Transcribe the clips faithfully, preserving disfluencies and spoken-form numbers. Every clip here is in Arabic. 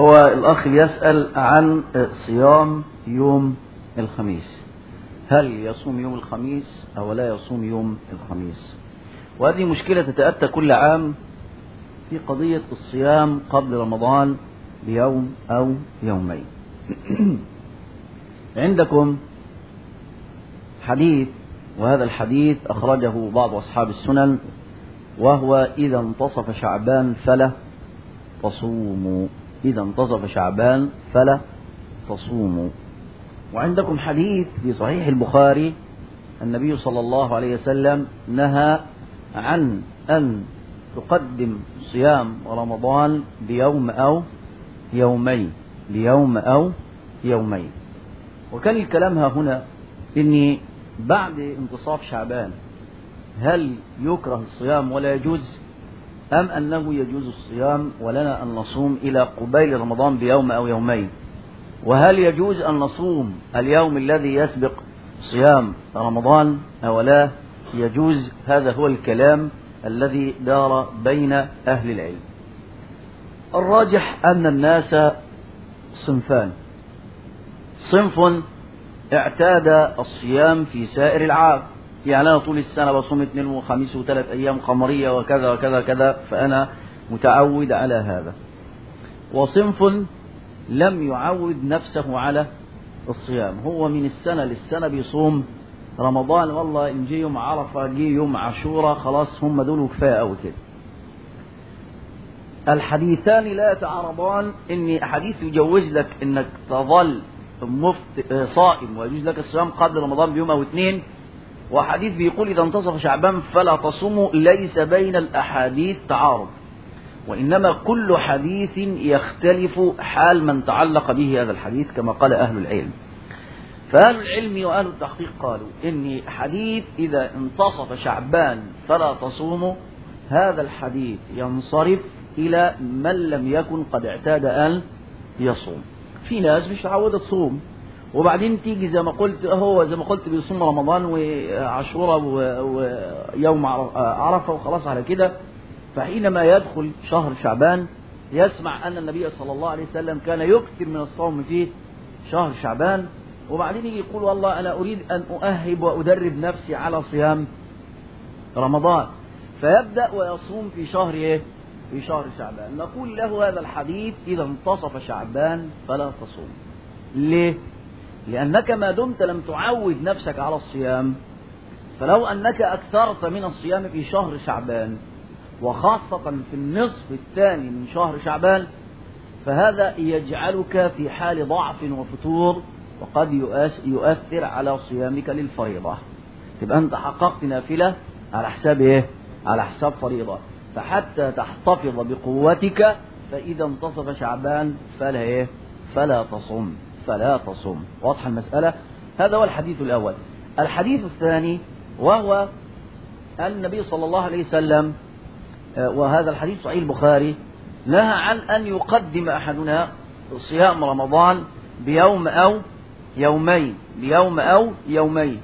هو الأخ يسأل عن صيام يوم الخميس، هل يصوم يوم الخميس أو لا يصوم يوم الخميس؟ وهذه مشكلة تتأتى كل عام في قضية الصيام قبل رمضان بيوم أو يومين. عندكم حديث، وهذا الحديث أخرجه بعض أصحاب السنن، وهو إذا انتصف شعبان فلا تصوموا، إذا انتصف شعبان فلا تصوموا. وعندكم حديث في صحيح البخاري النبي صلى الله عليه وسلم نهى عن أن تقدم صيام رمضان بيوم أو يومين، بيوم أو يومين. وكان الكلام ها هنا إني بعد انتصاف شعبان هل يكره الصيام ولا يجوز، أم أنه يجوز الصيام ولنا أن نصوم إلى قبيل رمضان بيوم أو يومين؟ وهل يجوز أن نصوم اليوم الذي يسبق صيام رمضان أو لا يجوز؟ هذا هو الكلام الذي دار بين أهل العلم. الراجح أن الناس صنفان: صنف اعتاد الصيام في سائر العام، يعني أنا طول السنة بصوم اثنين وخميس وثلاث أيام قمرية وكذا وكذا كذا، فأنا متعود على هذا. وصنف لم يعود نفسه على الصيام، هو من السنة للسنة بيصوم رمضان، والله إن جي يوم عرفة جي يوم عاشوراء خلاص هم دول كفاية أو كده. الحديثان لا يتعارضان، إن حديث يجوز لك إنك تظل مفت... صائم ويجوز لك الصيام قبل رمضان بيوم أو اثنين، وحديث بيقول إذا انتصف شعبان فلا تصوموا. ليس بين الأحاديث تعارض، وإنما كل حديث يختلف حال من تعلق به هذا الحديث كما قال أهل العلم. فأهل العلم وأهل التحقيق قالوا إن حديث إذا انتصف شعبان فلا تصوموا هذا الحديث ينصرف إلى من لم يكن قد اعتاد أن يصوم. في ناس مش عودة تصوم، وبعدين تيجي زي ما قلت هو زي ما قلت بيصوم رمضان وعاشوراء ويوم عرفة وخلاص على كده. فحينما يدخل شهر شعبان يسمع أن النبي صلى الله عليه وسلم كان يكثر من الصوم في شهر شعبان، وبعدين يقول والله أنا أريد أن أؤهب وأدرب نفسي على صيام رمضان، فيبدأ ويصوم في شهر إيه؟ في شهر شعبان. نقول له هذا الحديث إذا انتصف شعبان فلا تصوم. ليه؟ لأنك ما دمت لم تعود نفسك على الصيام، فلو أنك أكثرت من الصيام في شهر شعبان وخاصة في النصف الثاني من شهر شعبان، فهذا يجعلك في حال ضعف وفتور، وقد يؤثر على صيامك للفريضة. تبقى أنت حققت نافلة على حساب إيه؟ على حساب فريضة. فحتى تحتفظ بقوتك فإذا انتصف شعبان فلا إيه؟ فلا تصم فلا تصم. واضح المسألة؟ هذا هو الحديث الأول. الحديث الثاني وهو النبي صلى الله عليه وسلم، وهذا الحديث صحيح البخاري، نهى عن أن يقدم أحدنا صيام رمضان بيوم أو يومين، بيوم أو يومين.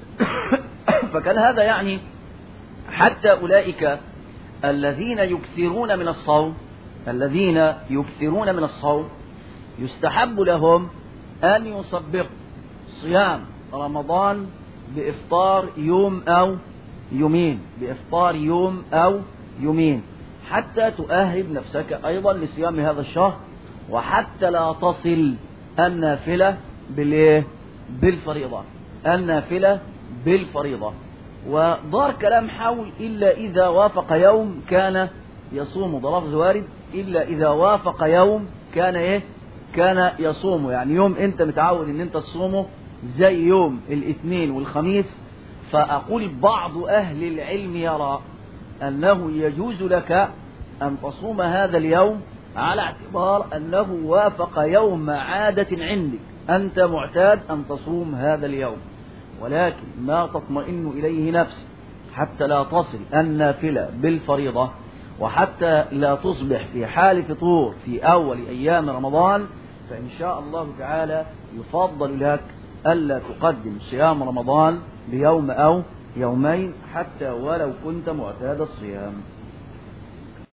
فكان هذا يعني حتى أولئك الذين يكثرون من الصوم، الذين يكثرون من الصوم يستحب لهم أن يسبقوا صيام رمضان بإفطار يوم أو يومين، بإفطار يوم أو يومين، حتى تؤهب نفسك أيضا لصيام هذا الشهر، وحتى لا تصل النافلة بالإيه؟ بالفريضة، النافلة بالفريضة. ودار كلام حول إلا إذا وافق يوم كان يصوم، ده لفظ وارد، إلا إذا وافق يوم كان إيه؟ كان يصوم. يعني يوم أنت متعود أن أنت تصومه زي يوم الاثنين والخميس، فأقول بعض أهل العلم يرى أنه يجوز لك أن تصوم هذا اليوم على اعتبار أنه وافق يوم عادة عندك، أنت معتاد أن تصوم هذا اليوم، ولكن ما تطمئن إليه نفسك حتى لا تصل النافلة بالفريضة، وحتى لا تصبح في حال فطور في أول أيام رمضان، فإن شاء الله تعالى يفضل لك ألا تقدم صيام رمضان بيوم أو يومين حتى ولو كنت معتاد الصيام.